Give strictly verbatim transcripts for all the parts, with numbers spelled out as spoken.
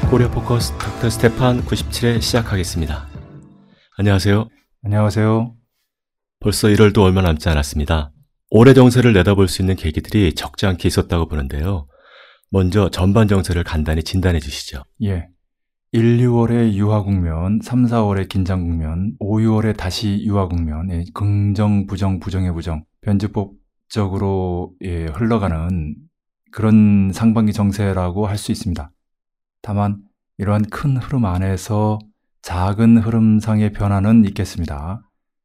코리아 포커스 닥터 스테판 구십칠 회 시작하겠습니다. 안녕하세요. 안녕하세요. 벌써 일월도 얼마 남지 않았습니다. 올해 정세를 내다볼 수 있는 계기들이 적지 않게 있었다고 보는데요. 먼저 전반 정세를 간단히 진단해 주시죠. 예. 일, 유월의 유화 국면, 삼, 사월의 긴장 국면, 오, 유월의 다시 유화 국면, 예, 긍정, 부정, 부정의 부정, 변주법적으로 예, 흘러가는 그런 상반기 정세라고 할 수 있습니다. 다만 이러한 큰 흐름 안에서 작은 흐름상의 변화는 있겠습니다.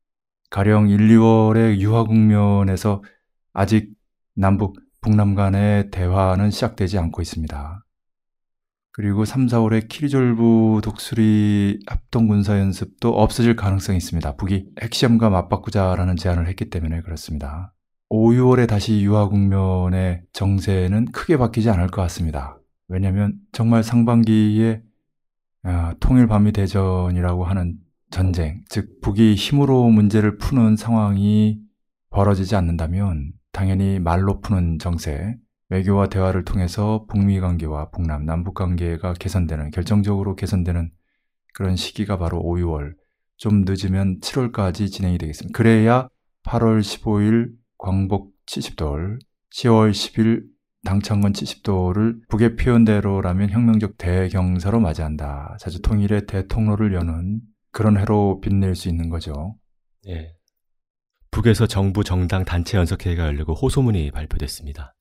가령 일, 이월의 유화 국면에서 아직 남북, 북남 간의 대화는 시작되지 않고 있습니다. 그리고 삼, 사월의 키리졸브 독수리 합동군사연습도 없어질 가능성이 있습니다. 북이 핵시험과 맞바꾸자라는 제안을 했기 때문에 그렇습니다. 오, 유월에 다시 유화 국면의 정세는 크게 바뀌지 않을 것 같습니다. 왜냐하면 정말 상반기에 아, 통일반미대전이라고 하는 전쟁, 즉 북이 힘으로 문제를 푸는 상황이 벌어지지 않는다면 당연히 말로 푸는 정세, 외교와 대화를 통해서 북미 관계와 북남, 남북 관계가 개선되는, 결정적으로 개선되는 그런 시기가 바로 오, 유월, 좀 늦으면 칠월까지 진행이 되겠습니다. 그래야 팔월 십오일 광복 칠십 돌, 시월 십일 당창건 칠십 도를 북의 표현대로라면 혁명적 대경사로 맞이한다. 자주 통일의 대통로를 여는 그런 해로 빛낼 수 있는 거죠. 예. 북에서 정부, 정당, 단체 연석회의가 열리고 호소문이 발표됐습니다.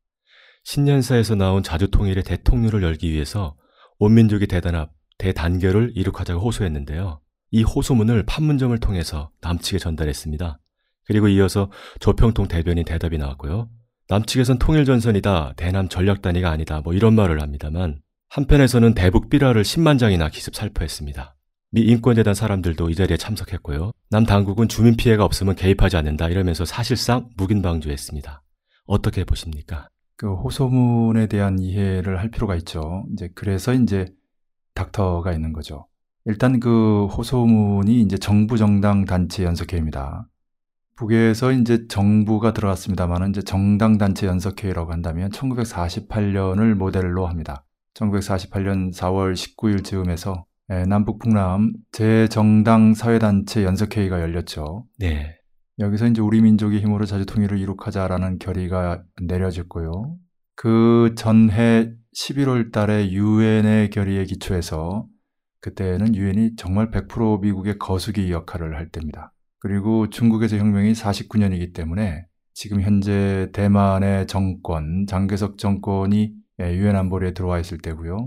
신년사에서 나온 자주통일의 대통령을 열기 위해서 온민족의 대단합, 대단결을 이룩하자고 호소했는데요. 이 호소문을 판문점을 통해서 남측에 전달했습니다. 그리고 이어서 조평통 대변인 대답이 나왔고요. 남측에선 통일전선이다, 대남 전략단위가 아니다, 뭐 이런 말을 합니다만 한편에서는 대북 삐라를 십만 장이나 기습 살포했습니다. 미 인권재단 사람들도 이 자리에 참석했고요. 남 당국은 주민 피해가 없으면 개입하지 않는다 이러면서 사실상 묵인방조했습니다. 어떻게 보십니까? 그 호소문에 대한 이해를 할 필요가 있죠. 이제 그래서 이제 닥터가 있는 거죠. 일단 그 호소문이 이제 정부 정당 단체 연석회의입니다. 북에서 이제 정부가 들어갔습니다만 이제 정당 단체 연석회의라고 한다면 천구백사십팔 년을 모델로 합니다. 천구백사십팔 년 사월 십구일 즈음에서 남북 북남 제정당 사회단체 연석회의가 열렸죠. 네. 여기서 이제 우리 민족의 힘으로 자주통일을 이룩하자라는 결의가 내려졌고요. 그 전해 십일월 달에 유엔의 결의에 기초해서 그때는 유엔이 정말 백 퍼센트 미국의 거수기 역할을 할 때입니다. 그리고 중국에서 혁명이 사십구 년이기 때문에 지금 현재 대만의 정권, 장개석 정권이 유엔 안보리에 들어와 있을 때고요.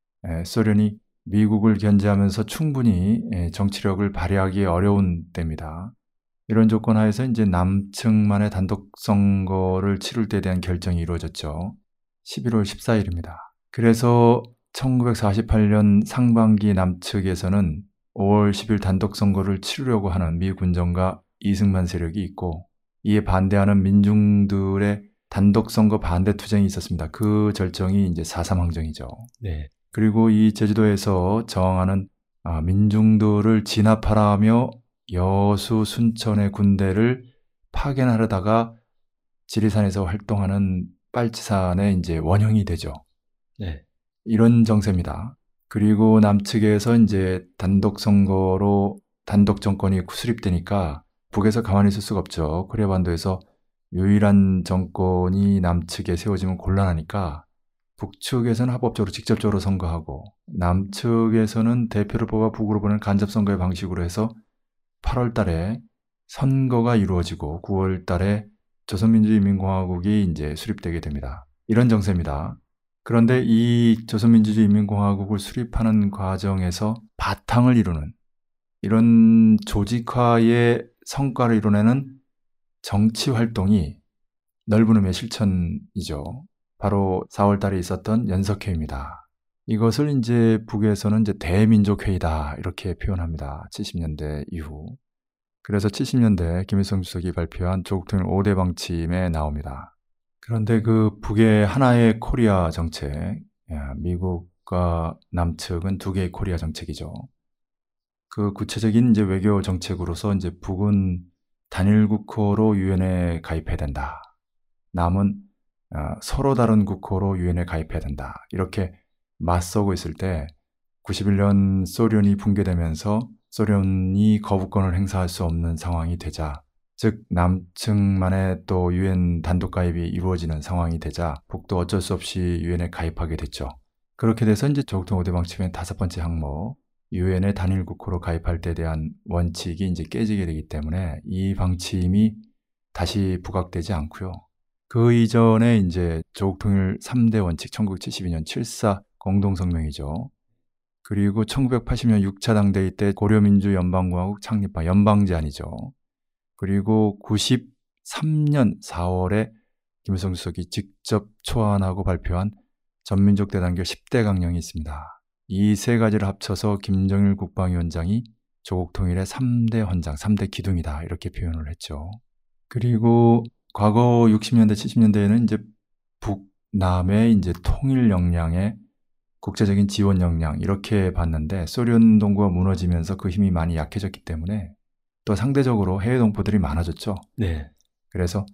소련이 미국을 견제하면서 충분히 정치력을 발휘하기 어려운 때입니다. 이런 조건 하에서 이제 남측만의 단독 선거를 치를 때에 대한 결정이 이루어졌죠. 십일월 십사일입니다. 그래서 천구백사십팔 년 상반기 남측에서는 오월 십일 단독 선거를 치르려고 하는 미 군정과 이승만 세력이 있고 이에 반대하는 민중들의 단독 선거 반대 투쟁이 있었습니다. 그 절정이 이제 사 삼 항쟁이죠. 네. 그리고 이 제주도에서 저항하는 민중들을 진압하라며 여수, 순천의 군대를 파견하려다가 지리산에서 활동하는 빨치산의 이제 원형이 되죠. 네. 이런 정세입니다. 그리고 남측에서 이제 단독 선거로 단독 정권이 수립되니까 북에서 가만히 있을 수가 없죠. 코리아 반도에서 유일한 정권이 남측에 세워지면 곤란하니까 북측에서는 합법적으로 직접적으로 선거하고 남측에서는 대표를 뽑아 북으로 보내는 간접 선거의 방식으로 해서 팔월 달에 선거가 이루어지고 구월 달에 조선민주주의인민공화국이 이제 수립되게 됩니다. 이런 정세입니다. 그런데 이 조선민주주의인민공화국을 수립하는 과정에서 바탕을 이루는 이런 조직화의 성과를 이뤄내는 정치 활동이 넓은 의미의 실천이죠. 바로 사월 달에 있었던 연석회의입니다. 이것을 이제 북에서는 이제 대민족회의다 이렇게 표현합니다. 칠십 년대 이후. 그래서 칠십 년대 김일성 주석이 발표한 조국통일 오 대 방침에 나옵니다. 그런데 그 북의 하나의 코리아 정책, 미국과 남측은 두 개의 코리아 정책이죠. 그 구체적인 이제 외교 정책으로서 이제 북은 단일 국호로 유엔에 가입해야 된다. 남은 서로 다른 국호로 유엔에 가입해야 된다. 이렇게 맞서고 있을 때 구십일 년 소련이 붕괴되면서 소련이 거부권을 행사할 수 없는 상황이 되자, 즉 남측만의 또 유엔 단독 가입이 이루어지는 상황이 되자 북도 어쩔 수 없이 유엔에 가입하게 됐죠. 그렇게 돼서 이제 조국통 오 대 방침의 다섯 번째 항목, 유엔의 단일 국호로 가입할 때에 대한 원칙이 이제 깨지게 되기 때문에 이 방침이 다시 부각되지 않고요. 그 이전에 이제 조국통일 삼 대 원칙, 천구백칠십이 년 칠사 공동성명이죠. 그리고 천구백팔십 년 육 차 당대회 때 고려민주연방공화국 창립화 연방제안이죠. 그리고 구십삼 년 사월에 김일성 주석이 직접 초안하고 발표한 전민족 대단결 십 대 강령이 있습니다. 이 세 가지를 합쳐서 김정일 국방위원장이 조국 통일의 삼 대 헌장, 삼 대 기둥이다 이렇게 표현을 했죠. 그리고 과거 육십 년대, 칠십 년대에는 이제 북남의 이제 통일 역량의 국제적인 지원 역량 이렇게 봤는데 소련 동구가 무너지면서 그 힘이 많이 약해졌기 때문에 또 상대적으로 해외 동포들이 많아졌죠. 네. 그래서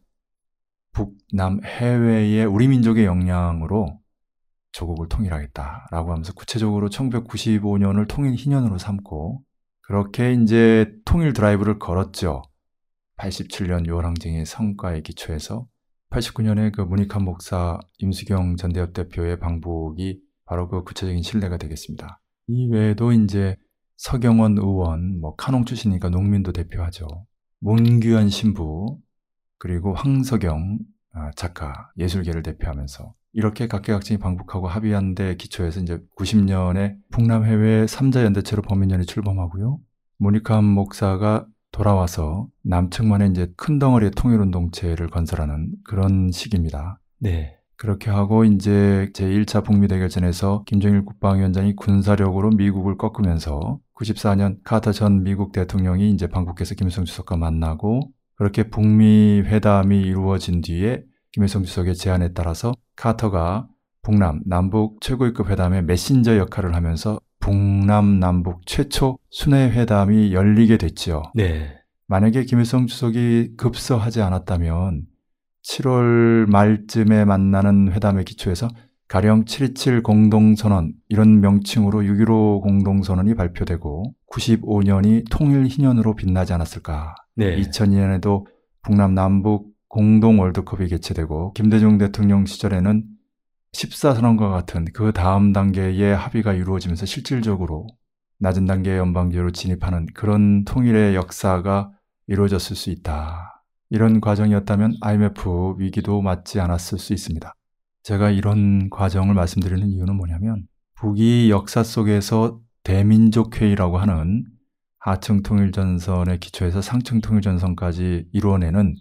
북남 해외의 우리 민족의 역량으로 조국을 통일하겠다라고 하면서 구체적으로 천구백구십오 년을 통일 희년으로 삼고 그렇게 이제 통일 드라이브를 걸었죠. 팔십칠 년 유월 항쟁의 성과에 기초해서 팔십구 년에 그 문익환 목사 임수경 전대협 대표의 방북이 바로 그 구체적인 신뢰가 되겠습니다. 이 외에도 이제 서경원 의원, 뭐 카농 출신이니까 농민도 대표하죠. 문규현 신부, 그리고 황석영 작가, 예술계를 대표하면서 이렇게 각계각층이 방북하고 합의한 데 기초해서 이제 구십 년에 북남 해외 삼 자 연대체로 범민련이 출범하고요. 문익환 목사가 돌아와서 남측만의 이제 큰 덩어리의 통일운동체를 건설하는 그런 시기입니다. 네. 그렇게 하고 이제 제일 차 북미 대결전에서 김정일 국방위원장이 군사력으로 미국을 꺾으면서 구십사 년 카터 전 미국 대통령이 이제 방북해서 김일성 주석과 만나고 그렇게 북미 회담이 이루어진 뒤에 김일성 주석의 제안에 따라서 카터가 북남, 남북 최고위급 회담의 메신저 역할을 하면서 북남, 남북 최초 순회 회담이 열리게 됐죠. 네. 만약에 김일성 주석이 급서하지 않았다면 칠월 말쯤에 만나는 회담에 기초해서 가령 칠이칠 공동선언 이런 명칭으로 육일오 공동선언이 발표되고 구십오 년이 통일 희년으로 빛나지 않았을까. 네. 이천이 년에도 북남 남북 공동 월드컵이 개최되고 김대중 대통령 시절에는 십사 선언과 같은 그 다음 단계의 합의가 이루어지면서 실질적으로 낮은 단계의 연방제로 진입하는 그런 통일의 역사가 이루어졌을 수 있다. 이런 과정이었다면 아이엠에프 위기도 맞지 않았을 수 있습니다. 제가 이런 과정을 말씀드리는 이유는 뭐냐면 북이 역사 속에서 대민족회의라고 하는 하층 통일전선에 기초해서 상층 통일전선까지 이루어내는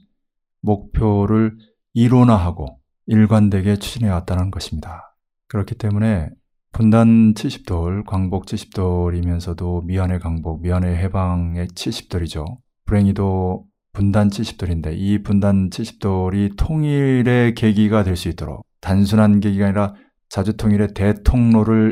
목표를 이론화하고 일관되게 추진해왔다는 것입니다. 그렇기 때문에 분단 칠십 돌, 광복 칠십 돌이면서도 미안의 광복, 미안의 해방의 칠십 돌이죠. 불행히도 분단 칠십 돌인데 이 분단 칠십 돌이 통일의 계기가 될 수 있도록 단순한 계기가 아니라 자주통일의 대통로를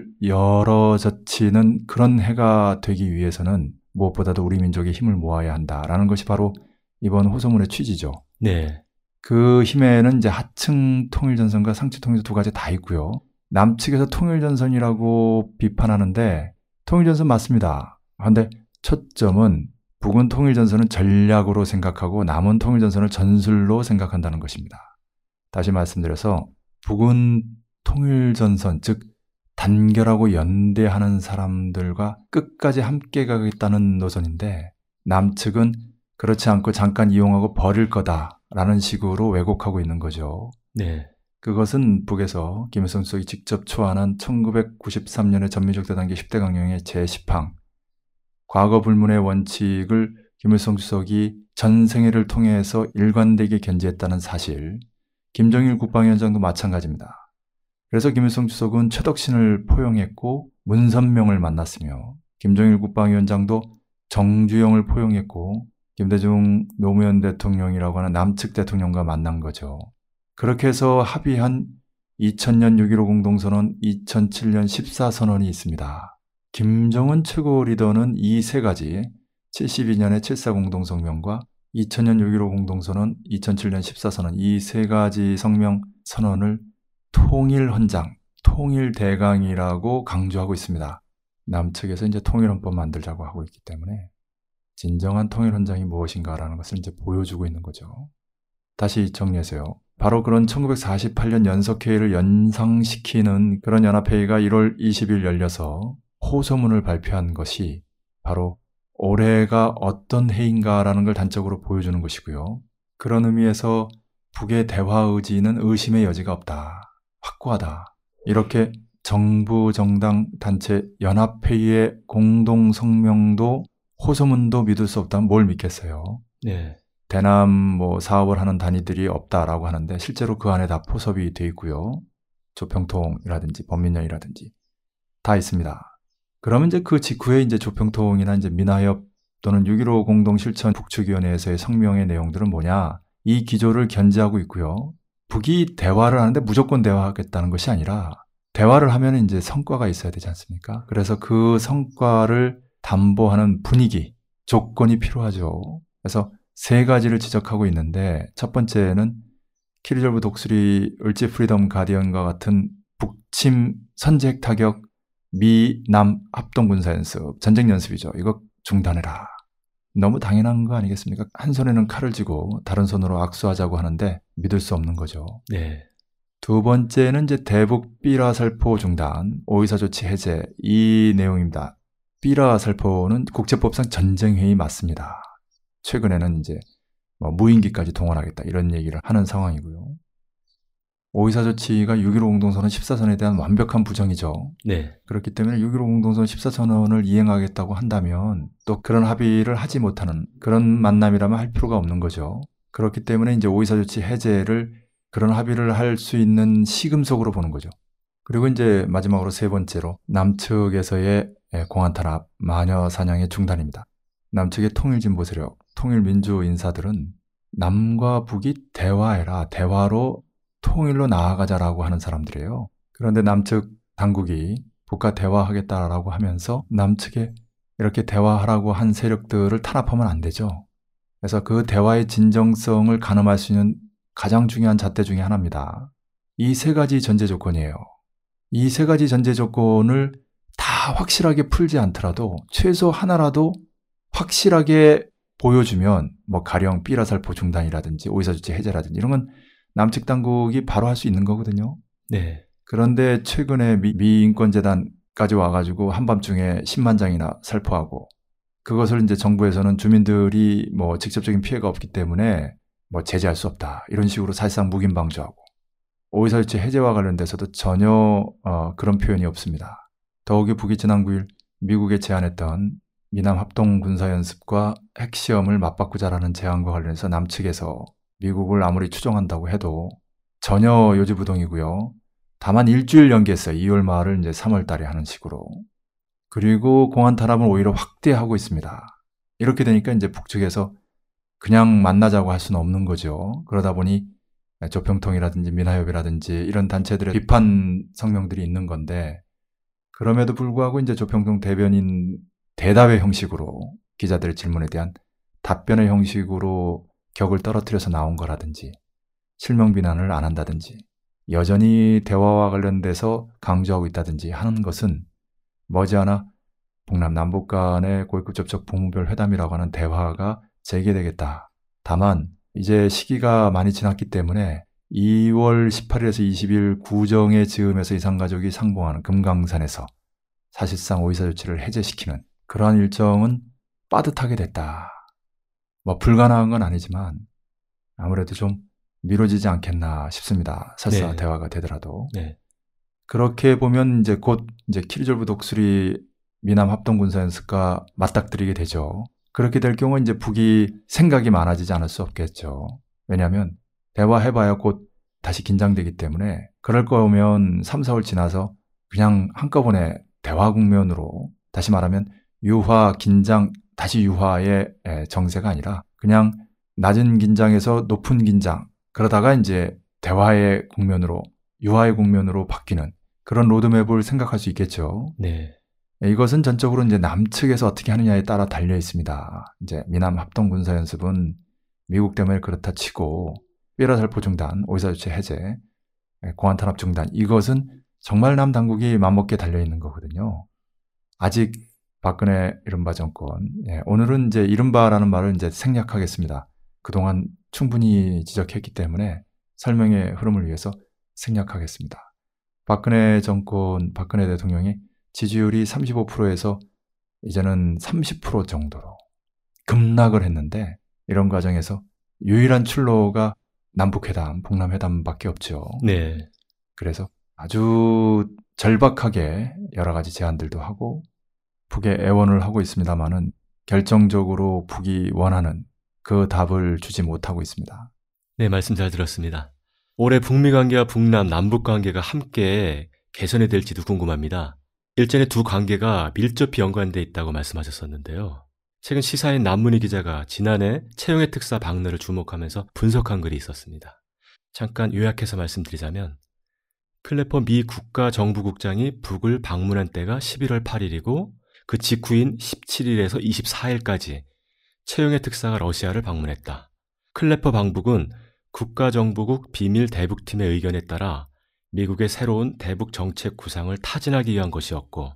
열어젖히는 그런 해가 되기 위해서는 무엇보다도 우리 민족의 힘을 모아야 한다라는 것이 바로 이번 호소문의 취지죠. 네. 그 힘에는 이제 하층 통일전선과 상층 통일전선 두 가지 다 있고요. 남측에서 통일전선이라고 비판하는데 통일전선 맞습니다. 그런데 초점은 북은 통일전선은 전략으로 생각하고 남은 통일전선을 전술로 생각한다는 것입니다. 다시 말씀드려서 북은 통일전선, 즉 단결하고 연대하는 사람들과 끝까지 함께 가겠다는 노선인데 남측은 그렇지 않고 잠깐 이용하고 버릴 거다라는 식으로 왜곡하고 있는 거죠. 네. 그것은 북에서 김일성 주석이 직접 초안한 천구백구십삼 년의 전민족 대단계 십 대 강령의 제십 항 과거 불문의 원칙을 김일성 주석이 전생애를 통해서 일관되게 견지했다는 사실, 김정일 국방위원장도 마찬가지입니다. 그래서 김일성 주석은 최덕신을 포용했고 문선명을 만났으며 김정일 국방위원장도 정주영을 포용했고 김대중 노무현 대통령이라고 하는 남측 대통령과 만난 거죠. 그렇게 해서 합의한 이천 년 육일오 공동선언, 이천칠 년 십사 선언이 있습니다. 김정은 최고 리더는 이 세 가지, 칠십이 년의 칠사 공동성명과 이천 년 육일오 공동선언, 이천칠 년 십사 선언 이 세 가지 성명 선언을 통일헌장, 통일대강이라고 강조하고 있습니다. 남측에서 이제 통일헌법 만들자고 하고 있기 때문에 진정한 통일 헌장이 무엇인가라는 것을 이제 보여주고 있는 거죠. 다시 정리해서요. 바로 그런 천구백사십팔 년 연석회의를 연상시키는 그런 연합회의가 일월 이십일 열려서 호소문을 발표한 것이 바로 올해가 어떤 해인가라는 걸 단적으로 보여주는 것이고요. 그런 의미에서 북의 대화 의지는 의심의 여지가 없다. 확고하다. 이렇게 정부, 정당, 단체, 연합회의의 공동 성명도 호소문도 믿을 수 없다면 뭘 믿겠어요? 네. 대남 뭐 사업을 하는 단위들이 없다라고 하는데 실제로 그 안에 다 포섭이 돼 있고요. 조평통이라든지 범민련이라든지 다 있습니다. 그러면 이제 그 직후에 이제 조평통이나 이제 민하협 또는 육점일오 공동실천 북측위원회에서의 성명의 내용들은 뭐냐? 이 기조를 견지하고 있고요. 북이 대화를 하는데 무조건 대화하겠다는 것이 아니라 대화를 하면 이제 성과가 있어야 되지 않습니까? 그래서 그 성과를 담보하는 분위기, 조건이 필요하죠. 그래서 세 가지를 지적하고 있는데 첫 번째는 키르졸브 독수리, 을지 프리덤 가디언과 같은 북침 선제 타격 미-남 합동군사연습, 전쟁연습이죠. 이거 중단해라. 너무 당연한 거 아니겠습니까? 한 손에는 칼을 쥐고 다른 손으로 악수하자고 하는데 믿을 수 없는 거죠. 네. 두 번째는 이제 대북 삐라 살포 중단, 오이사 조치 해제 이 내용입니다. 삐라 살포는 국제법상 전쟁행위 맞습니다. 최근에는 이제 뭐 무인기까지 동원하겠다 이런 얘기를 하는 상황이고요. 오이사 조치가 육점일오 공동선언 십사 선에 대한 완벽한 부정이죠. 네. 그렇기 때문에 육점일오 공동선언 십사 선언을 이행하겠다고 한다면 또 그런 합의를 하지 못하는 그런 만남이라면 할 필요가 없는 거죠. 그렇기 때문에 이제 오이사 조치 해제를 그런 합의를 할 수 있는 시금석으로 보는 거죠. 그리고 이제 마지막으로 세 번째로 남측에서의 공안 탄압, 마녀 사냥의 중단입니다. 남측의 통일진보 세력, 통일민주 인사들은 남과 북이 대화해라, 대화로 통일로 나아가자라고 하는 사람들이에요. 그런데 남측 당국이 북과 대화하겠다라고 하면서 남측에 이렇게 대화하라고 한 세력들을 탄압하면 안 되죠. 그래서 그 대화의 진정성을 가늠할 수 있는 가장 중요한 잣대 중에 하나입니다. 이 세 가지 전제 조건이에요. 이 세 가지 전제 조건을 다 확실하게 풀지 않더라도 최소 하나라도 확실하게 보여주면 뭐 가령 삐라살포 중단이라든지 오이사 조치 해제라든지 이런 건 남측 당국이 바로 할 수 있는 거거든요. 네. 그런데 최근에 미, 미인권재단까지 와가지고 한밤중에 십만 장이나 살포하고 그것을 이제 정부에서는 주민들이 뭐 직접적인 피해가 없기 때문에 뭐 제재할 수 없다 이런 식으로 사실상 묵인 방조하고 오이사 조치 해제와 관련돼서도 전혀 어, 그런 표현이 없습니다. 더욱이 북이 지난 구 일 미국에 제안했던 미남 합동 군사연습과 핵시험을 맞바꾸자라는 제안과 관련해서 남측에서 미국을 아무리 추종한다고 해도 전혀 요지부동이고요. 다만 일주일 연기했어요. 이월 말을 이제 삼월 달에 하는 식으로. 그리고 공안 탄압을 오히려 확대하고 있습니다. 이렇게 되니까 이제 북측에서 그냥 만나자고 할 수는 없는 거죠. 그러다 보니 조평통이라든지 민하협이라든지 이런 단체들의 비판 성명들이 있는 건데 그럼에도 불구하고 이제 조평통 대변인 대답의 형식으로 기자들의 질문에 대한 답변의 형식으로 격을 떨어뜨려서 나온 거라든지 실명 비난을 안 한다든지 여전히 대화와 관련돼서 강조하고 있다든지 하는 것은 머지않아 북남 남북 간의 고위급 접촉 부무별 회담이라고 하는 대화가 재개되겠다. 다만 이제 시기가 많이 지났기 때문에 이월 십팔일에서 이십일 구정의 즈음에서 이산가족이 상봉하는 금강산에서 사실상 오이사 조치를 해제시키는 그러한 일정은 빠듯하게 됐다. 뭐 불가능한 건 아니지만 아무래도 좀 미뤄지지 않겠나 싶습니다. 설사 네. 대화가 되더라도. 네. 그렇게 보면 이제 곧 이제 키르졸브 독수리 미남 합동군사연습과 맞닥뜨리게 되죠. 그렇게 될 경우 이제 북이 생각이 많아지지 않을 수 없겠죠. 왜냐하면 대화해봐야 곧 다시 긴장되기 때문에 그럴 거면 삼, 사월 지나서 그냥 한꺼번에 대화 국면으로 다시 말하면 유화, 긴장, 다시 유화의 정세가 아니라 그냥 낮은 긴장에서 높은 긴장 그러다가 이제 대화의 국면으로 유화의 국면으로 바뀌는 그런 로드맵을 생각할 수 있겠죠. 네. 이것은 전적으로 이제 남측에서 어떻게 하느냐에 따라 달려 있습니다. 이제 미남 합동 군사 연습은 미국 때문에 그렇다 치고 삐라살포 중단, 오이사 조치 해제, 공안 탄압 중단 이것은 정말 남 당국이 맘먹게 달려 있는 거거든요. 아직 박근혜 이른바 정권, 예, 오늘은 이제 이른바라는 말을 이제 생략하겠습니다. 그동안 충분히 지적했기 때문에 설명의 흐름을 위해서 생략하겠습니다. 박근혜 정권, 박근혜 대통령이 지지율이 삼십오 퍼센트에서 이제는 삼십 퍼센트 정도로 급락을 했는데, 이런 과정에서 유일한 출로가 남북회담, 북남회담밖에 없죠. 네. 그래서 아주 절박하게 여러 가지 제안들도 하고 북에 애원을 하고 있습니다만은 결정적으로 북이 원하는 그 답을 주지 못하고 있습니다. 네, 말씀 잘 들었습니다. 올해 북미 관계와 북남, 남북 관계가 함께 개선이 될지도 궁금합니다. 일전에 두 관계가 밀접히 연관돼 있다고 말씀하셨었는데요. 최근 시사인 남문희 기자가 지난해 최영애 특사 방문을 주목하면서 분석한 글이 있었습니다. 잠깐 요약해서 말씀드리자면, 클래퍼 미 국가정부국장이 북을 방문한 때가 십일월 팔일이고 그 직후인 십칠일에서 이십사일까지 최영애 특사가 러시아를 방문했다. 클래퍼 방북은 국가정보국 비밀 대북팀의 의견에 따라 미국의 새로운 대북 정책 구상을 타진하기 위한 것이었고,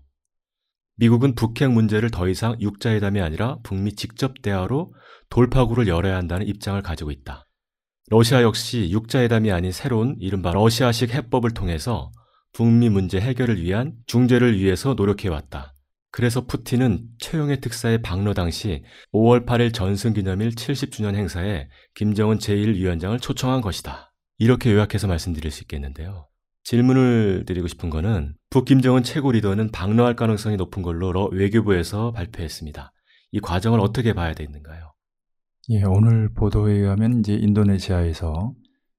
미국은 북핵 문제를 더 이상 육자회담이 아니라 북미 직접 대화로 돌파구를 열어야 한다는 입장을 가지고 있다. 러시아 역시 육자회담이 아닌 새로운 이른바 러시아식 해법을 통해서 북미 문제 해결을 위한 중재를 위해서 노력해왔다. 그래서 푸틴은 최영애 특사의 방러 당시 오월 팔일 전승기념일 칠십 주년 행사에 김정은 제일 위원장을 초청한 것이다. 이렇게 요약해서 말씀드릴 수 있겠는데요. 질문을 드리고 싶은 거는, 북 김정은 최고 리더는 방러할 가능성이 높은 걸로 러 외교부에서 발표했습니다. 이 과정을 어떻게 봐야 되는가요? 예, 오늘 보도에 의하면 이제 인도네시아에서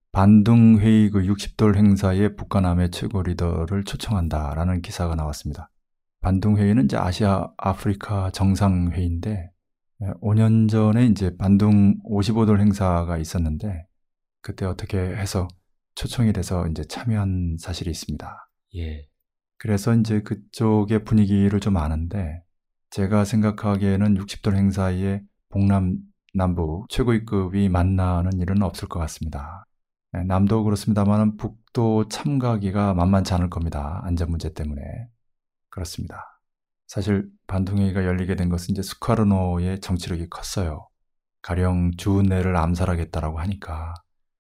반둥 회의 그 육십 돌 행사에 북과 남의 최고 리더를 초청한다라는 기사가 나왔습니다. 반둥 회의는 이제 아시아 아프리카 정상 회의인데, 오 년 전에 이제 반둥 오십오 돌 행사가 있었는데 그때 어떻게 해서 초청이 돼서 이제 참여한 사실이 있습니다. 예. 그래서 이제 그쪽의 분위기를 좀 아는데, 제가 생각하기에는 육십 돌 행사에 북남 남북 최고위급이 만나는 일은 없을 것 같습니다. 남도 그렇습니다만 북도 참가하기가 만만치 않을 겁니다. 안전 문제 때문에. 그렇습니다. 사실 반둥회의가 열리게 된 것은 이제 수카르노의 정치력이 컸어요. 가령 주은혜를 암살하겠다라고 하니까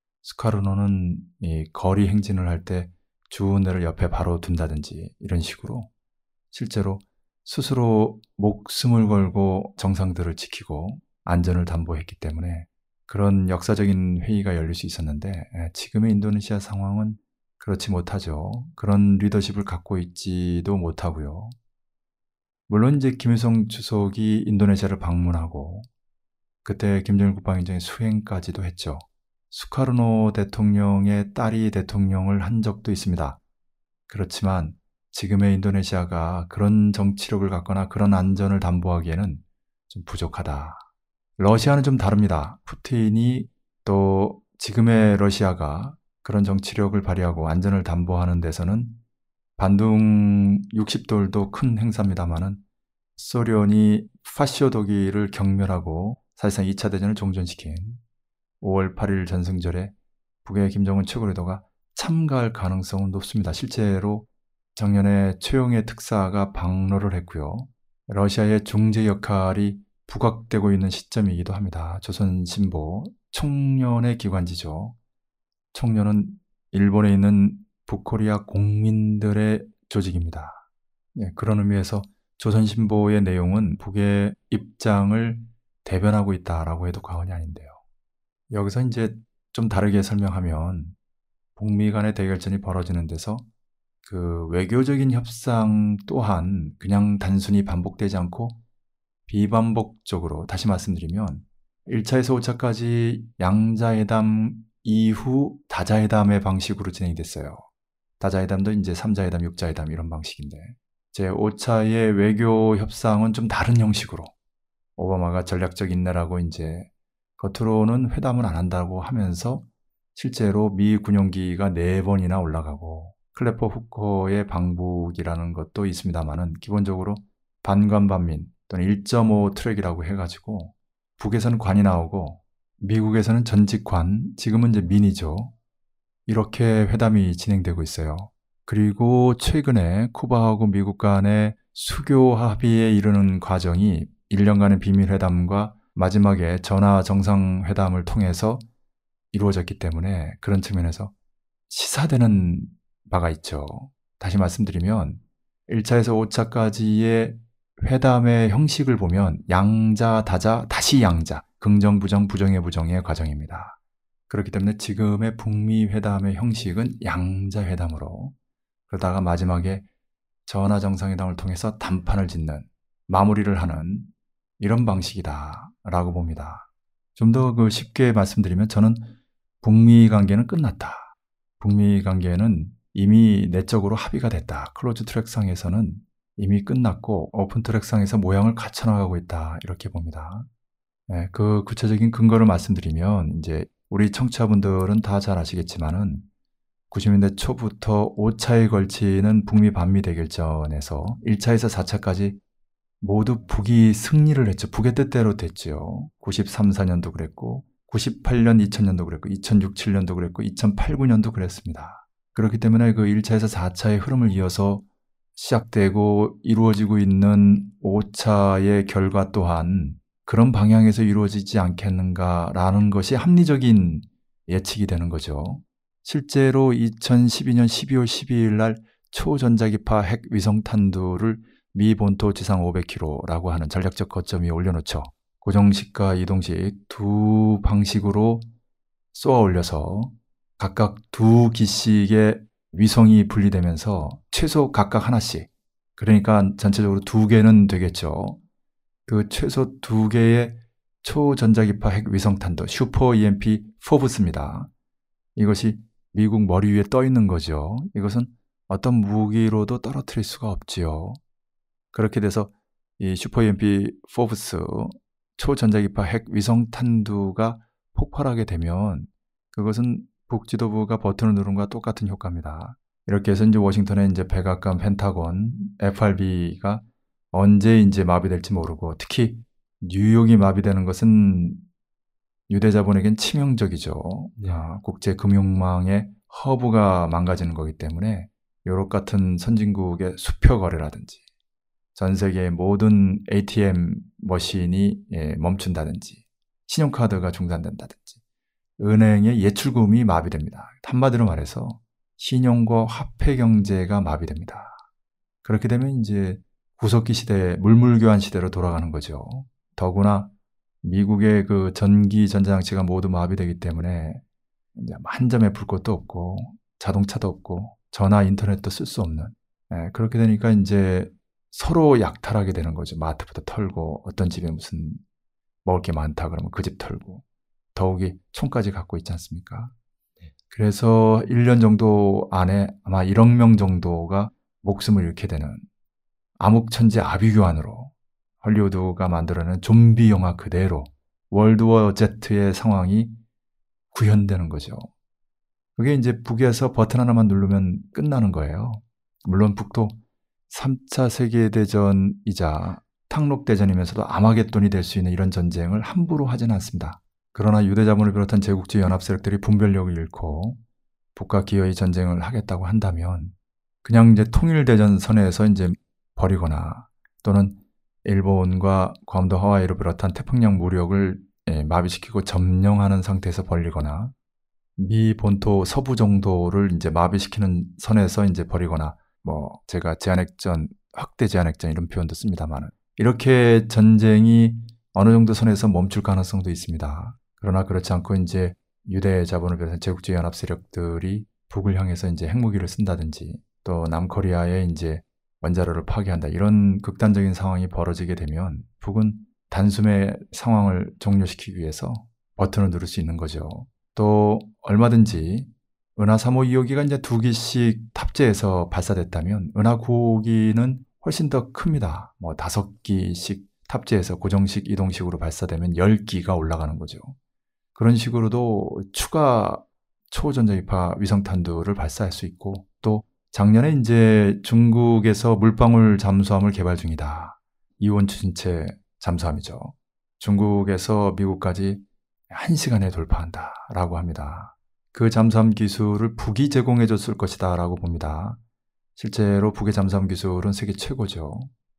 수카르노는 이 거리 행진을 할 때 주은혜를 옆에 바로 둔다든지 이런 식으로 실제로 스스로 목숨을 걸고 정상들을 지키고 안전을 담보했기 때문에 그런 역사적인 회의가 열릴 수 있었는데, 지금의 인도네시아 상황은 그렇지 못하죠. 그런 리더십을 갖고 있지도 못하고요. 물론 이제 김일성 주석이 인도네시아를 방문하고 그때 김정일 국방위원장이 수행까지도 했죠. 수카르노 대통령의 딸이 대통령을 한 적도 있습니다. 그렇지만 지금의 인도네시아가 그런 정치력을 갖거나 그런 안전을 담보하기에는 좀 부족하다. 러시아는 좀 다릅니다. 푸틴이 또 지금의 러시아가 그런 정치력을 발휘하고 안전을 담보하는 데서는 반둥 육십 돌도 큰 행사입니다만은 소련이 파시오 독일을 경멸하고 사실상 이 차 대전을 종전시킨 오월 팔일 전승절에 북의 김정은 최고리더가 참가할 가능성은 높습니다. 실제로 작년에 최영애 특사가 방로를 했고요. 러시아의 중재 역할이 부각되고 있는 시점이기도 합니다. 조선신보 청년의 기관지죠. 청년은 일본에 있는 북코리아 국민들의 조직입니다. 예, 그런 의미에서 조선신보의 내용은 북의 입장을 대변하고 있다라고 해도 과언이 아닌데요. 여기서 이제 좀 다르게 설명하면, 북미 간의 대결전이 벌어지는 데서 그 외교적인 협상 또한 그냥 단순히 반복되지 않고 비반복적으로, 다시 말씀드리면 일 차에서 오 차까지 양자회담 이후 다자회담의 방식으로 진행이 됐어요. 다자회담도 이제 삼자회담, 육자회담 이런 방식인데, 제오 차의 외교 협상은 좀 다른 형식으로 오바마가 전략적 인내라고 이제 겉으로는 회담을 안 한다고 하면서 실제로 미 군용기가 네 번이나 올라가고 클래퍼 후커의 방북이라는 것도 있습니다만은 기본적으로 반관반민 또는 일 점 오 트랙이라고 해가지고 북에서는 관이 나오고 미국에서는 전직관, 지금은 이제 민이죠. 이렇게 회담이 진행되고 있어요. 그리고 최근에 쿠바하고 미국 간의 수교 합의에 이르는 과정이 일 년간의 비밀회담과 마지막에 전화 정상회담을 통해서 이루어졌기 때문에 그런 측면에서 시사되는 바가 있죠. 다시 말씀드리면 일 차에서 오 차까지의 회담의 형식을 보면 양자, 다자, 다시 양자, 긍정, 부정, 부정의 부정의 과정입니다. 그렇기 때문에 지금의 북미 회담의 형식은 양자 회담으로, 그러다가 마지막에 전화 정상회담을 통해서 단판을 짓는, 마무리를 하는 이런 방식이다라고 봅니다. 좀 더 그 쉽게 말씀드리면 저는 북미 관계는 끝났다. 북미 관계는 이미 내적으로 합의가 됐다. 클로즈 트랙상에서는 이미 끝났고 오픈 트랙상에서 모양을 갖춰나가고 있다. 이렇게 봅니다. 네, 그 구체적인 근거를 말씀드리면 이제 우리 청취자분들은 다 잘 아시겠지만은 구십 년대 초부터 오 차에 걸치는 북미 반미 대결전에서 일 차에서 사 차까지 모두 북이 승리를 했죠. 북의 뜻대로 됐죠. 구십삼, 사 년도 그랬고 구십팔 년, 이천 년도 그랬고 이천육, 칠 년도 그랬고 이천팔, 구 년도 그랬습니다. 그렇기 때문에 그 일 차에서 사 차의 흐름을 이어서 시작되고 이루어지고 있는 오 차의 결과 또한 그런 방향에서 이루어지지 않겠는가라는 것이 합리적인 예측이 되는 거죠. 실제로 이천십이 년 십이월 십이일 날 초전자기파 핵 위성탄두를 미 본토 지상 오백 킬로미터라고 하는 전략적 거점 위에 올려놓죠. 고정식과 이동식 두 방식으로 쏘아 올려서 각각 두 기씩의 위성이 분리되면서 최소 각각 하나씩, 그러니까 전체적으로 두 개는 되겠죠. 그 최소 두 개의 초전자기파 핵 위성탄도 슈퍼 이엠피 포브스입니다. 이것이 미국 머리 위에 떠 있는 거죠. 이것은 어떤 무기로도 떨어뜨릴 수가 없지요. 그렇게 돼서 이 슈퍼 이엠피 포브스 초전자기파 핵 위성탄두가 폭발하게 되면 그것은 북지도부가 버튼을 누른 것과 똑같은 효과입니다. 이렇게 해서 이제 워싱턴의 이제 백악관, 펜타곤, 에프알비가 언제 이제 마비될지 모르고, 특히 뉴욕이 마비되는 것은 유대자본에겐 치명적이죠. 야, 국제 금융망의 허브가 망가지는 거기 때문에 유럽 같은 선진국의 수표 거래라든지 전 세계의 모든 에이티엠 머신이 예, 멈춘다든지 신용카드가 중단된다든지 은행의 예출금이 마비됩니다. 한마디로 말해서 신용과 화폐 경제가 마비됩니다. 그렇게 되면 이제 구석기 시대, 물물교환 시대로 돌아가는 거죠. 더구나 미국의 그 전기 전자장치가 모두 마비되기 때문에 이제 한 점에 불 것도 없고 자동차도 없고 전화 인터넷도 쓸 수 없는, 예, 그렇게 되니까 이제 서로 약탈하게 되는 거죠. 마트부터 털고, 어떤 집에 무슨 먹을 게 많다 그러면 그 집 털고, 더욱이 총까지 갖고 있지 않습니까? 그래서 일 년 정도 안에 아마 일억 명 정도가 목숨을 잃게 되는 암흑천지 아비규환으로 헐리우드가 만들어낸 좀비 영화 그대로 월드워 Z의 상황이 구현되는 거죠. 그게 이제 북에서 버튼 하나만 누르면 끝나는 거예요. 물론 북도 삼 차 세계대전이자 탕록대전이면서도 아마겟돈이 될 수 있는 이런 전쟁을 함부로 하지는 않습니다. 그러나 유대자본을 비롯한 제국주의 연합 세력들이 분별력을 잃고 북과 기어이 전쟁을 하겠다고 한다면 그냥 이제 통일대전 선에서 이제 버리거나, 또는 일본과 괌도 하와이를 비롯한 태평양 무력을 예, 마비시키고 점령하는 상태에서 벌리거나, 미 본토 서부 정도를 이제 마비시키는 선에서 이제 버리거나, 뭐 제가 제한핵전, 확대 제한핵전 이런 표현도 씁니다만, 이렇게 전쟁이 어느 정도 선에서 멈출 가능성도 있습니다. 그러나 그렇지 않고 이제 유대 자본을 비롯한 제국주의 연합 세력들이 북을 향해서 이제 핵무기를 쓴다든지, 또 남코리아에 이제 원자로를 파괴한다, 이런 극단적인 상황이 벌어지게 되면 북은 단숨에 상황을 종료시키기 위해서 버튼을 누를 수 있는 거죠. 또 얼마든지 은하 삼 호 이 호기가 이제 두 기씩 탑재해서 발사됐다면 은하 구 호기는 훨씬 더 큽니다. 뭐 다섯 기씩 탑재해서 고정식, 이동식으로 발사되면 열 기가 올라가는 거죠. 그런 식으로도 추가 초전자기파 위성탄두를 발사할 수 있고, 또 작년에 이제 중국에서 물방울 잠수함을 개발 중이다. 이온 추진체 잠수함이죠. 중국에서 미국까지 한 시간에 돌파한다라고 합니다. 그 잠수함 기술을 북이 제공해 줬을 것이다 라고 봅니다. 실제로 북의 잠수함 기술은 세계 최고죠.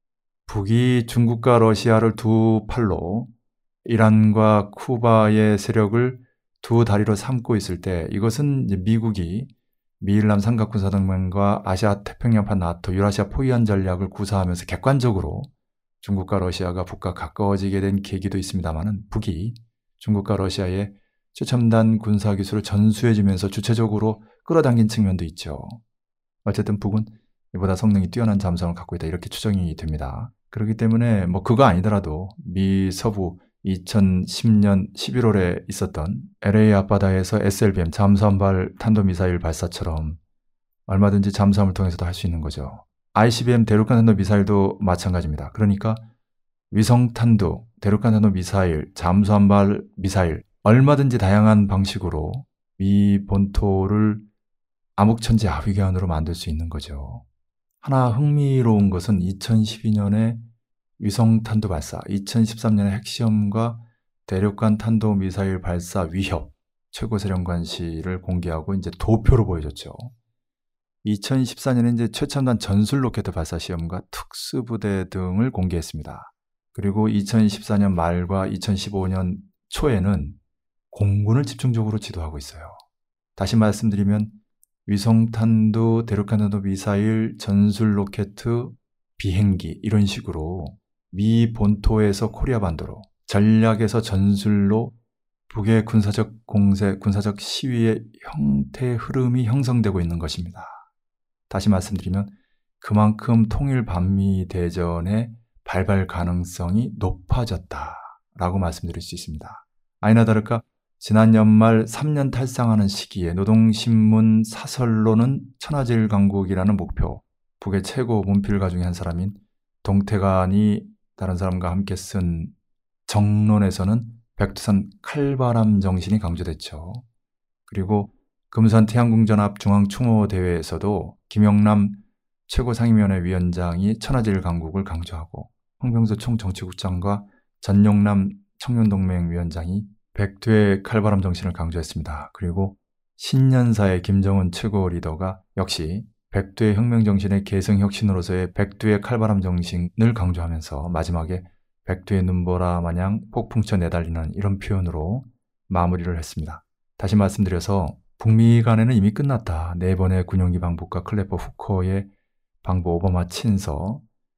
북이 중국과 러시아를 두 팔로 이란과 쿠바의 세력을 두 다리로 삼고 있을 때 이것은 이제 미국이 미일남 삼각군사동맹과 아시아 태평양판 나토 유라시아 포위한 전략을 구사하면서 객관적으로 중국과 러시아가 북과 가까워지게 된 계기도 있습니다만은 북이 중국과 러시아의 최첨단 군사기술을 전수해주면서 주체적으로 끌어당긴 측면도 있죠. 어쨌든 북은 이보다 성능이 뛰어난 잠수함을 갖고 있다 이렇게 추정이 됩니다. 그렇기 때문에 뭐 그거 아니더라도 미 서부 이천십 년 십일월에 있었던 엘에이 앞바다에서 에스엘비엠 잠수함발 탄도미사일 발사처럼 얼마든지 잠수함을 통해서도 할 수 있는 거죠. 아이씨비엠 대륙간 탄도미사일도 마찬가지입니다. 그러니까 위성탄도, 대륙간 탄도미사일, 잠수함발 미사일 얼마든지 다양한 방식으로 미 본토를 암흑천지아휘계한으로 만들 수 있는 거죠. 하나 흥미로운 것은 이천십이 년에 위성탄도 발사, 이천십삼 년에 핵시험과 대륙간 탄도미사일 발사 위협 최고사령관실을 공개하고 이제 도표로 보여줬죠. 이천십사 년에 이제 최첨단 전술 로켓 발사 시험과 특수부대 등을 공개했습니다. 그리고 이천십사 년 말과 이천십오 년 초에는 공군을 집중적으로 지도하고 있어요. 다시 말씀드리면 위성탄도, 대륙간탄도 미사일, 전술 로켓, 비행기 이런 식으로 미 본토에서 코리아 반도로 전략에서 전술로 북의 군사적 공세, 군사적 시위의 형태 흐름이 형성되고 있는 것입니다. 다시 말씀드리면 그만큼 통일 반미 대전의 발발 가능성이 높아졌다라고 말씀드릴 수 있습니다. 아니나 다를까 지난 연말 삼 년 탈상하는 시기에 노동신문 사설로는 천하제일 강국이라는 목표, 북의 최고 문필가 중에 한 사람인 동태간이 다른 사람과 함께 쓴 정론에서는 백두산 칼바람 정신이 강조됐죠. 그리고 금산 태양궁전합 중앙추모대회에서도 김영남 최고상임위원회 위원장이 천하제일 강국을 강조하고 황병수 총정치국장과 전용남 청년동맹 위원장이 백두의 칼바람 정신을 강조했습니다. 그리고 신년사의 김정은 최고 리더가 역시 백두의 혁명 정신의 계승 혁신으로서의 백두의 칼바람 정신을 강조하면서 마지막에 백두의 눈보라 마냥 폭풍쳐 내달리는 이런 표현으로 마무리를 했습니다. 다시 말씀드려서 북미 간에는 이미 끝났다. 네 번의 군용기 방북과 클래퍼 후커의 방북 오바마 친서,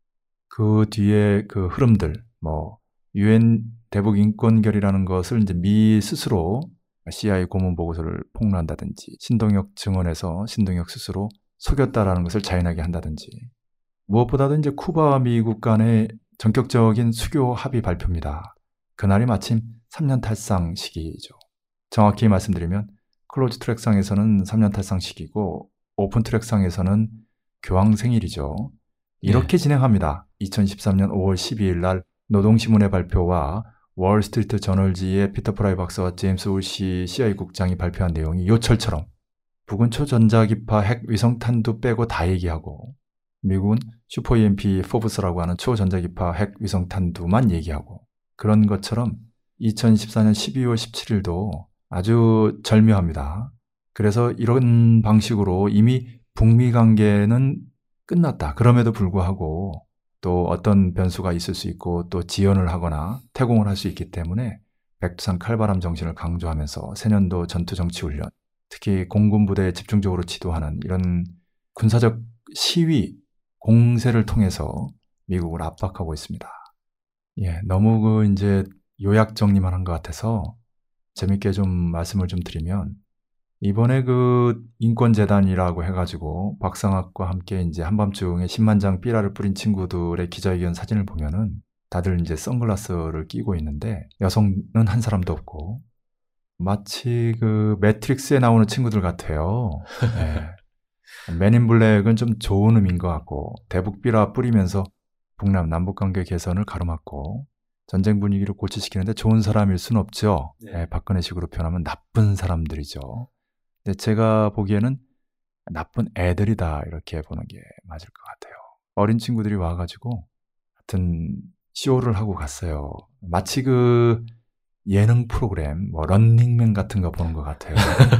그 뒤에 그 흐름들, 뭐 유엔 대북 인권결의라는 것을 이제 미 스스로 씨아이에이 고문 보고서를 폭로한다든지 신동혁 증언에서 신동혁 스스로 속였다라는 것을 자인하게 한다든지 무엇보다도 이제 쿠바와 미국 간의 전격적인 수교 합의 발표입니다. 그날이 마침 삼 년 탈상 시기죠. 정확히 말씀드리면 클로즈 트랙상에서는 삼 년 탈상 시기고 오픈 트랙상에서는 교황 생일이죠. 이렇게 네. 진행합니다. 이천십삼 년 오월 십이일 날 노동신문의 발표와 월스트리트 저널지의 피터 프라이 박사와 제임스 울시 씨아이에이 국장이 발표한 내용이 요철처럼 북은 초전자기파 핵 위성탄도 빼고 다 얘기하고 미국은 슈퍼 이엠피 포브스라고 하는 초전자기파 핵 위성탄두만 얘기하고 그런 것처럼 이천십사 년 십이월 십칠일도 아주 절묘합니다. 그래서 이런 방식으로 이미 북미 관계는 끝났다. 그럼에도 불구하고 또 어떤 변수가 있을 수 있고 또 지연을 하거나 태공을 할 수 있기 때문에 백두산 칼바람 정신을 강조하면서 새년도 전투정치훈련, 특히 공군 부대에 집중적으로 지도하는 이런 군사적 시위, 공세를 통해서 미국을 압박하고 있습니다. 예, 너무 그 이제 요약 정리만 한 것 같아서 재밌게 좀 말씀을 좀 드리면 이번에 그 인권재단이라고 해가지고 박상학과 함께 이제 한밤중에 십만 장 삐라를 뿌린 친구들의 기자회견 사진을 보면은 다들 이제 선글라스를 끼고 있는데 여성은 한 사람도 없고 마치 그 매트릭스에 나오는 친구들 같아요. 네. 맨인 블랙은 좀 좋은 의미인 것 같고 대북 삐라 뿌리면서 북남 남북관계 개선을 가로막고 전쟁 분위기를 고치시키는데 좋은 사람일 수는 없죠. 네. 네, 박근혜식으로 표현하면 나쁜 사람들이죠. 근데 제가 보기에는 나쁜 애들이다 이렇게 보는 게 맞을 것 같아요. 어린 친구들이 와가지고 하여튼 쇼를 하고 갔어요. 마치 그 예능 프로그램 뭐 런닝맨 같은 거 보는 것 같아요.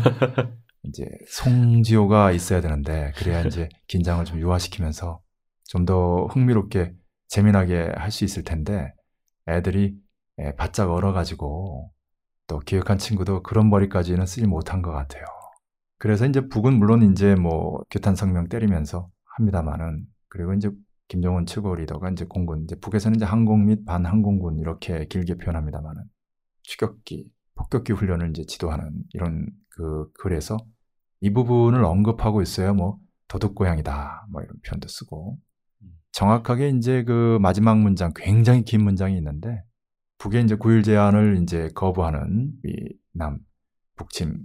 이제 송지효가 있어야 되는데 그래야 이제 긴장을 좀 유화시키면서 좀 더 흥미롭게 재미나게 할 수 있을 텐데 애들이 예, 바짝 얼어가지고 또 기획한 친구도 그런 머리까지는 쓰지 못한 것 같아요. 그래서 이제 북은 물론 이제 뭐 규탄 성명 때리면서 합니다만은, 그리고 이제 김정은 최고 리더가 이제 공군, 이제 북에서는 이제 항공 및 반항공군 이렇게 길게 표현합니다만은 추격기, 폭격기 훈련을 이제 지도하는 이런 그 글에서 이 부분을 언급하고 있어요. 뭐 도둑고양이다 뭐 이런 표현도 쓰고, 정확하게 이제 그 마지막 문장, 굉장히 긴 문장이 있는데 북의 이제 구일 제안을 이제 거부하는 이 남 북침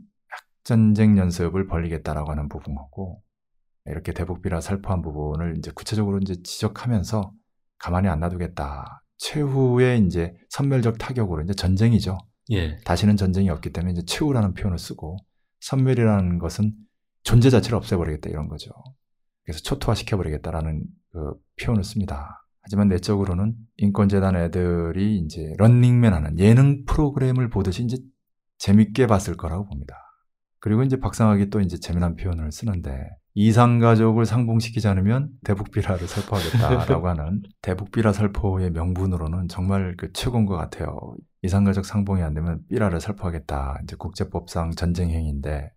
전쟁 연습을 벌이겠다라고 하는 부분하고, 이렇게 대북비라 살포한 부분을 이제 구체적으로 이제 지적하면서 가만히 안 놔두겠다. 최후의 이제 선멸적 타격으로 이제 전쟁이죠. 예. 다시는 전쟁이 없기 때문에 이제 최후라는 표현을 쓰고, 선멸이라는 것은 존재 자체를 없애버리겠다 이런 거죠. 그래서 초토화 시켜버리겠다라는 그 표현을 씁니다. 하지만 내적으로는 인권재단 애들이 이제 런닝맨 하는 예능 프로그램을 보듯이 이제 재밌게 봤을 거라고 봅니다. 그리고 이제 박상학이 또 이제 재미난 표현을 쓰는데, 이산가족을 상봉시키지 않으면 대북비라를 살포하겠다라고 하는 대북비라 살포의 명분으로는 정말 그 최고인 것 같아요. 이산가족 상봉이 안 되면 비라를 살포하겠다. 이제 국제법상 전쟁 행위인데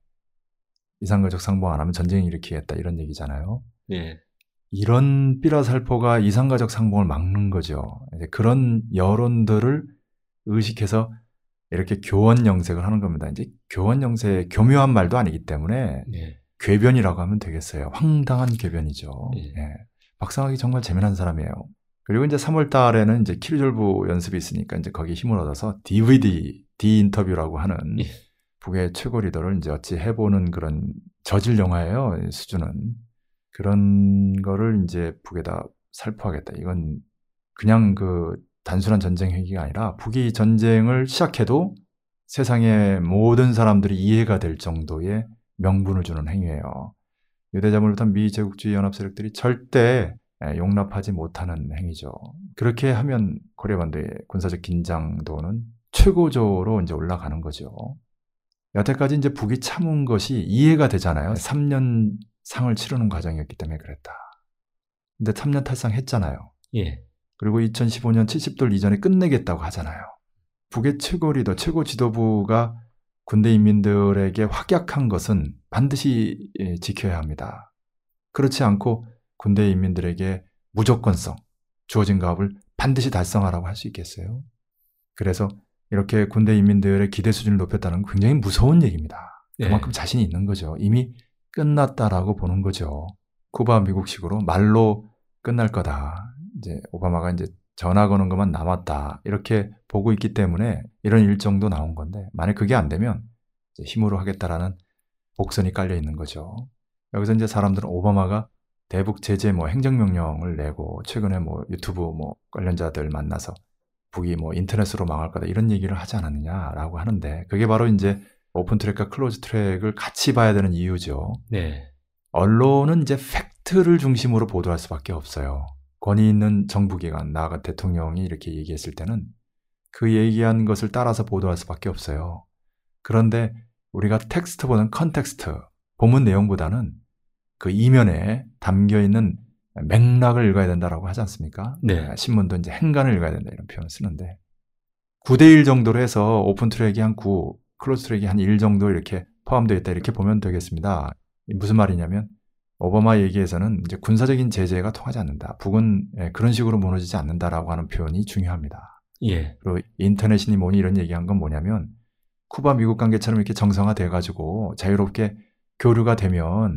이산가족 상봉 안 하면 전쟁 일으키겠다 이런 얘기잖아요. 예. 이런 비라 살포가 이산가족 상봉을 막는 거죠. 이제 그런 여론들을 의식해서 이렇게 교원 영색을 하는 겁니다. 이제 교원 영색, 교묘한 말도 아니기 때문에 예. 궤변이라고 하면 되겠어요. 황당한 궤변이죠. 예. 예. 박상학이 정말 재미난 사람이에요. 그리고 이제 삼월 달에는 이제 키르졸브 연습이 있으니까 이제 거기 힘을 얻어서 디브이디, 디인터뷰라고 하는 예. 북의 최고 리더를 이제 어찌 해보는 그런 저질 영화예요. 수준은. 그런 거를 이제 북에다 살포하겠다. 이건 그냥 그 단순한 전쟁 행위가 아니라 북이 전쟁을 시작해도 세상의 모든 사람들이 이해가 될 정도의 명분을 주는 행위예요. 유대자본을 미 제국주의 연합 세력들이 절대 용납하지 못하는 행위죠. 그렇게 하면 코리아 반도의 군사적 긴장도는 최고조로 이제 올라가는 거죠. 여태까지 이제 북이 참은 것이 이해가 되잖아요. 삼 년 상을 치르는 과정이었기 때문에 그랬다. 근데 삼 년 탈상했잖아요. 예. 그리고 이천십오 년 칠십 돌 이전에 끝내겠다고 하잖아요. 북의 최고 리더, 최고 지도부가 군대 인민들에게 확약한 것은 반드시 지켜야 합니다. 그렇지 않고 군대 인민들에게 무조건성, 주어진 값을 반드시 달성하라고 할 수 있겠어요? 그래서 이렇게 군대 인민들의 기대 수준을 높였다는 건 굉장히 무서운 얘기입니다. 그만큼 네. 자신이 있는 거죠. 이미 끝났다라고 보는 거죠. 쿠바 미국식으로 말로 끝날 거다. 이제 오바마가 이제 전화 거는 것만 남았다. 이렇게 보고 있기 때문에 이런 일정도 나온 건데, 만약 그게 안 되면 이제 힘으로 하겠다라는 복선이 깔려 있는 거죠. 여기서 이제 사람들은 오바마가 대북 제재 뭐 행정명령을 내고 최근에 뭐 유튜브 뭐 관련자들 만나서 북이 뭐 인터넷으로 망할 거다 이런 얘기를 하지 않았느냐라고 하는데, 그게 바로 이제 오픈 트랙과 클로즈 트랙을 같이 봐야 되는 이유죠. 네. 언론은 이제 팩트를 중심으로 보도할 수밖에 없어요. 권위 있는 정부기관, 나아가 대통령이 이렇게 얘기했을 때는 그 얘기한 것을 따라서 보도할 수밖에 없어요. 그런데 우리가 텍스트보다는 컨텍스트, 본문 내용보다는 그 이면에 담겨있는 맥락을 읽어야 된다라고 하지 않습니까? 네. 신문도 이제 행간을 읽어야 된다 이런 표현을 쓰는데, 구 대 일 정도로 해서 오픈 트랙이 한 구, 클로즈 트랙이 한 일 정도 이렇게 포함되어 있다 이렇게 보면 되겠습니다. 무슨 말이냐면 오바마 얘기에서는 이제 군사적인 제재가 통하지 않는다. 북은 그런 식으로 무너지지 않는다라고 하는 표현이 중요합니다. 예. 그리고 인터넷이니 뭐니 이런 얘기한 건 뭐냐면, 쿠바 미국 관계처럼 이렇게 정상화돼가지고 자유롭게 교류가 되면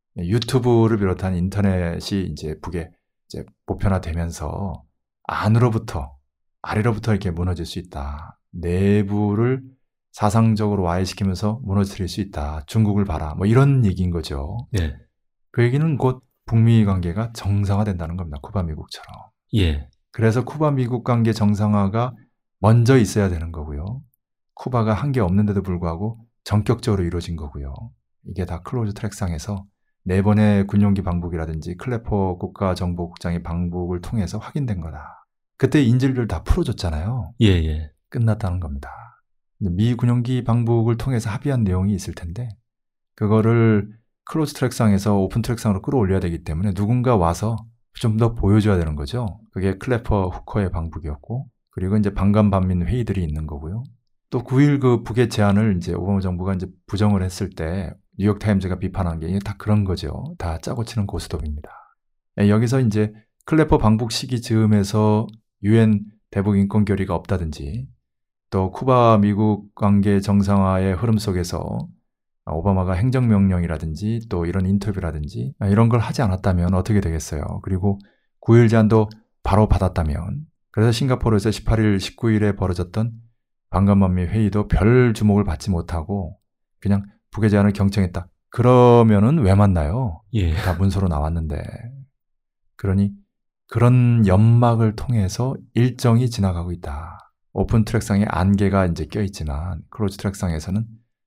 유튜브를 비롯한 인터넷이 이제 북에 이제 보편화되면서 안으로부터 아래로부터 이렇게 무너질 수 있다. 내부를 사상적으로 와해시키면서 무너뜨릴 수 있다. 중국을 봐라. 뭐 이런 얘기인 거죠. 네. 그 얘기는 곧 북미 관계가 정상화된다는 겁니다. 쿠바 미국처럼. 예. 그래서 쿠바 미국 관계 정상화가 먼저 있어야 되는 거고요. 쿠바가 한 게 없는데도 불구하고 전격적으로 이루어진 거고요. 이게 다 클로즈 트랙상에서 네 번의 군용기 방북이라든지 클래퍼 국가정보국장의 방북을 통해서 확인된 거다. 그때 인질들 다 풀어줬잖아요. 예, 예. 끝났다는 겁니다. 미 군용기 방북을 통해서 합의한 내용이 있을 텐데 그거를 클로즈 트랙상에서 오픈 트랙상으로 끌어올려야 되기 때문에 누군가 와서 좀 더 보여줘야 되는 거죠. 그게 클래퍼 후커의 방북이었고, 그리고 이제 반감반민 회의들이 있는 거고요. 또 구 일 그 북의 제안을 이제 오바마 정부가 이제 부정을 했을 때 뉴욕 타임즈가 비판한 게 다 그런 거죠. 다 짜고 치는 고스톱입니다. 여기서 이제 클래퍼 방북 시기 즈음에서 유엔 대북 인권 결의가 없다든지, 또 쿠바 미국 관계 정상화의 흐름 속에서 오바마가 행정명령이라든지 또 이런 인터뷰라든지 이런 걸 하지 않았다면 어떻게 되겠어요. 그리고 구 일 제안도 바로 받았다면, 그래서 싱가포르에서 십팔 일, 십구 일에 벌어졌던 반감반미 회의도 별 주목을 받지 못하고 그냥 북의 제안을 경청했다. 그러면은 왜 만나요? 예. 다 문서로 나왔는데. 그러니 그런 연막을 통해서 일정이 지나가고 있다. 오픈 트랙상에 안개가 이제 껴있지만 클로즈 트랙상에서는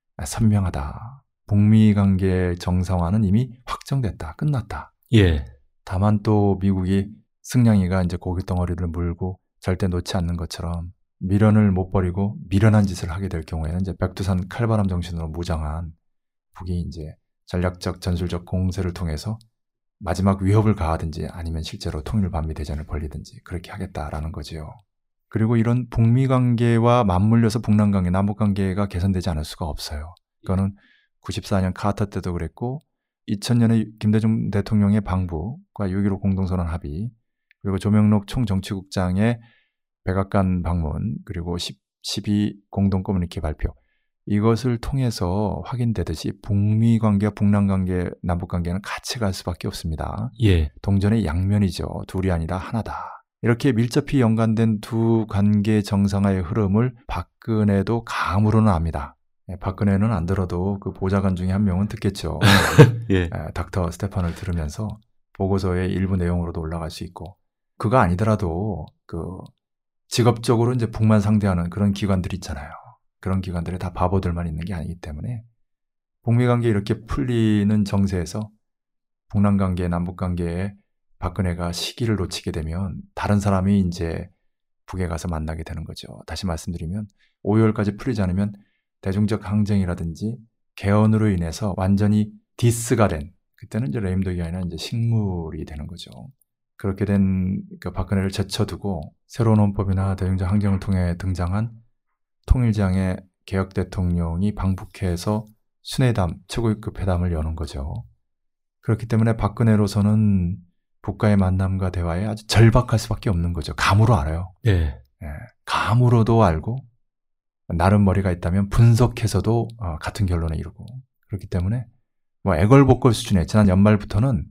선명하다. 북미 관계 정상화는 이미 확정됐다. 끝났다. 예. 다만 또 미국이 승냥이가 이제 고기 덩어리를 물고 절대 놓지 않는 것처럼 미련을 못 버리고 미련한 짓을 하게 될 경우에는 이제 백두산 칼바람 정신으로 무장한 북이 이제 전략적 전술적 공세를 통해서 마지막 위협을 가하든지 아니면 실제로 통일 반미 대전을 벌리든지 그렇게 하겠다라는 거지요. 그리고 이런 북미 관계와 맞물려서 북남 관계, 남북 관계가 개선되지 않을 수가 없어요. 이거는 구십사 년 카터 때도 그랬고, 이천 년에 김대중 대통령의 방북과 육 일오 공동선언 합의, 그리고 조명록 총정치국장의 백악관 방문, 그리고 십이 공동 커뮤니케 발표, 이것을 통해서 확인되듯이 북미 관계와 북남 관계, 남북 관계는 같이 갈 수밖에 없습니다. 예. 동전의 양면이죠. 둘이 아니라 하나다. 이렇게 밀접히 연관된 두 관계 정상화의 흐름을 박근혜도 감으로는 압니다. 박근혜는 안 들어도 그 보좌관 중에 한 명은 듣겠죠. 예. 닥터 스테판을 들으면서 보고서의 일부 내용으로도 올라갈 수 있고, 그거 아니더라도 그 직업적으로 이제 북만 상대하는 그런 기관들 있잖아요. 그런 기관들이 다 바보들만 있는 게 아니기 때문에 북미 관계 이렇게 풀리는 정세에서 북남 관계, 남북 관계에 박근혜가 시기를 놓치게 되면 다른 사람이 이제 북에 가서 만나게 되는 거죠. 다시 말씀드리면 오월까지 풀리지 않으면 대중적 항쟁이라든지 개헌으로 인해서 완전히 디스가 된, 그때는 이제 레임덕이 아니라 이제 식물이 되는 거죠. 그렇게 된 그 박근혜를 제쳐두고 새로운 헌법이나 대중적 항쟁을 통해 등장한 통일지향의 개혁 대통령이 방북해서 순회담, 최고위급 회담을 여는 거죠. 그렇기 때문에 박근혜로서는 북과의 만남과 대화에 아주 절박할 수밖에 없는 거죠. 감으로 알아요. 예. 예, 감으로도 알고 나름 머리가 있다면 분석해서도 어, 같은 결론에 이르고, 그렇기 때문에 뭐 애걸복걸 수준에 지난 연말부터는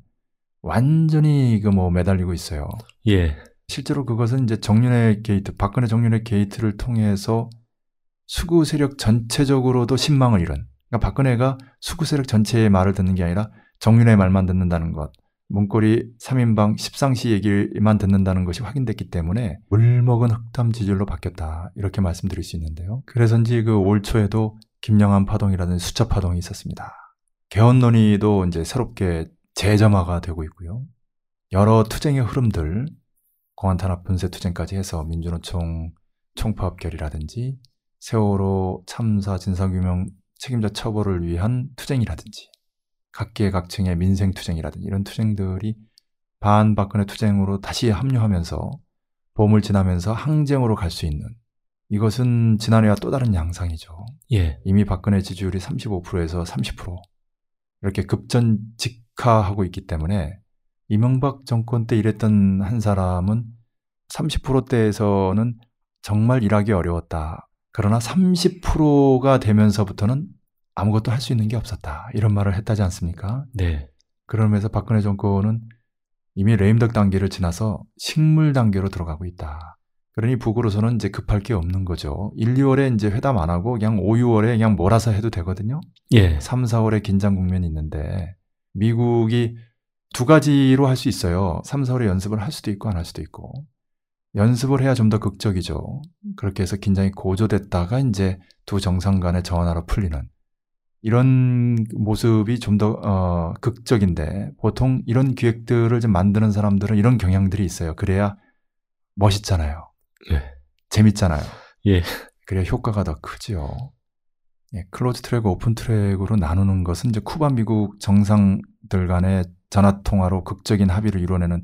완전히 그 뭐 매달리고 있어요. 예. 실제로 그것은 이제 정윤회 게이트, 박근혜 정윤회 게이트를 통해서 수구 세력 전체적으로도 신망을 잃은, 그러니까 박근혜가 수구 세력 전체의 말을 듣는 게 아니라 정윤회 말만 듣는다는 것, 문고리 삼 인방 십상시 얘기만 듣는다는 것이 확인됐기 때문에 물먹은 흑담 지질로 바뀌었다, 이렇게 말씀드릴 수 있는데요. 그래서인지 그 올 초에도 김영한 파동이라든지 수첩 파동이 있었습니다. 개헌 논의도 이제 새롭게 재점화가 되고 있고요. 여러 투쟁의 흐름들, 공안탄압 분쇄 투쟁까지 해서 민주노총 총파업 결의라든지 세월호 참사 진상규명 책임자 처벌을 위한 투쟁이라든지 각계각층의 민생투쟁이라든지 이런 투쟁들이 반박근혜 투쟁으로 다시 합류하면서 봄을 지나면서 항쟁으로 갈 수 있는, 이것은 지난해와 또 다른 양상이죠. 예. 이미 박근혜 지지율이 삼십오 퍼센트에서 삼십 퍼센트 이렇게 급전직하하고 있기 때문에 이명박 정권 때 일했던 한 사람은 삼십 퍼센트대에서는 정말 일하기 어려웠다. 그러나 삼십 퍼센트가 되면서부터는 아무것도 할 수 있는 게 없었다, 이런 말을 했다지 않습니까? 네. 그러면서 박근혜 정권은 이미 레임덕 단계를 지나서 식물 단계로 들어가고 있다. 그러니 북으로서는 이제 급할 게 없는 거죠. 일, 이월에 이제 회담 안 하고 그냥 오, 유월에 그냥 몰아서 해도 되거든요. 예. 삼, 사월에 긴장 국면이 있는데 미국이 두 가지로 할 수 있어요. 삼, 사월에 연습을 할 수도 있고 안 할 수도 있고. 연습을 해야 좀 더 극적이죠. 그렇게 해서 긴장이 고조됐다가 이제 두 정상 간의 전화로 풀리는 이런 모습이 좀 더 어, 극적인데, 보통 이런 기획들을 좀 만드는 사람들은 이런 경향들이 있어요. 그래야 멋있잖아요. 예. 재밌잖아요. 예. 그래야 효과가 더 크죠. 예, 클로즈 트랙, 오픈 트랙으로 나누는 것은 이제 쿠바 미국 정상들 간의 전화 통화로 극적인 합의를 이뤄내는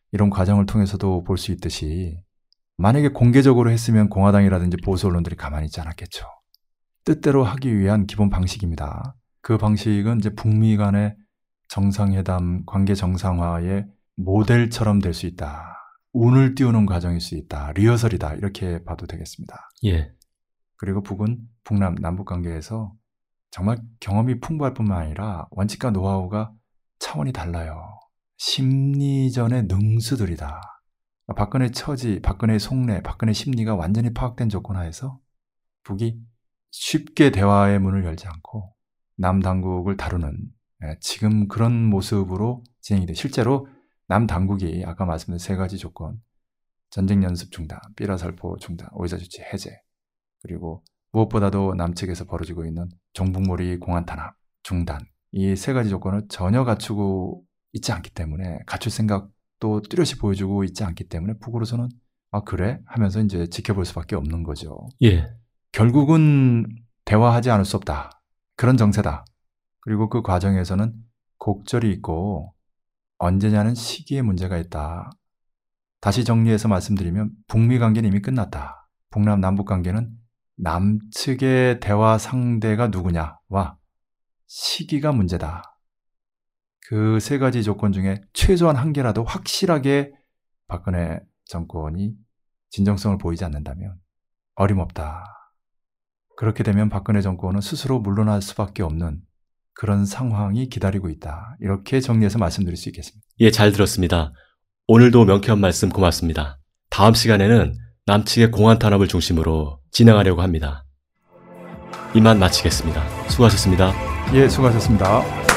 이런 과정을 통해서도 볼 수 있듯이 만약에 공개적으로 했으면 공화당이라든지 보수 언론들이 가만히 있지 않았겠죠. 뜻대로 하기 위한 기본 방식입니다. 그 방식은 이제 북미 간의 정상회담, 관계 정상화의 모델처럼 될 수 있다. 운을 띄우는 과정일 수 있다. 리허설이다. 이렇게 봐도 되겠습니다. 예. 그리고 북은 북남, 남북 관계에서 정말 경험이 풍부할 뿐만 아니라 원칙과 노하우가 차원이 달라요. 심리전의 능수들이다. 박근혜 처지, 박근혜 속내, 박근혜 심리가 완전히 파악된 조건 하에서 북이 쉽게 대화의 문을 열지 않고 남당국을 다루는 지금 그런 모습으로 진행이 돼. 실제로 남당국이 아까 말씀드린 세 가지 조건, 전쟁 연습 중단, 삐라살포 중단, 오이사 조치 해제, 그리고 무엇보다도 남측에서 벌어지고 있는 종북몰이 공안 탄압 중단, 이 세 가지 조건을 전혀 갖추고 있지 않기 때문에, 갖출 생각도 뚜렷이 보여주고 있지 않기 때문에 북으로서는 아 그래? 하면서 이제 지켜볼 수밖에 없는 거죠. 예. 결국은 대화하지 않을 수 없다. 그런 정세다. 그리고 그 과정에서는 곡절이 있고 언제냐는 시기에 문제가 있다. 다시 정리해서 말씀드리면 북미 관계는 이미 끝났다. 북남 남북 관계는 남측의 대화 상대가 누구냐와 시기가 문제다. 그 세 가지 조건 중에 최소한 한 개라도 확실하게 박근혜 정권이 진정성을 보이지 않는다면 어림없다. 그렇게 되면 박근혜 정권은 스스로 물러날 수밖에 없는 그런 상황이 기다리고 있다. 이렇게 정리해서 말씀드릴 수 있겠습니다. 예, 잘 들었습니다. 오늘도 명쾌한 말씀 고맙습니다. 다음 시간에는 남측의 공안 탄압을 중심으로 진행하려고 합니다. 이만 마치겠습니다. 수고하셨습니다. 예, 수고하셨습니다.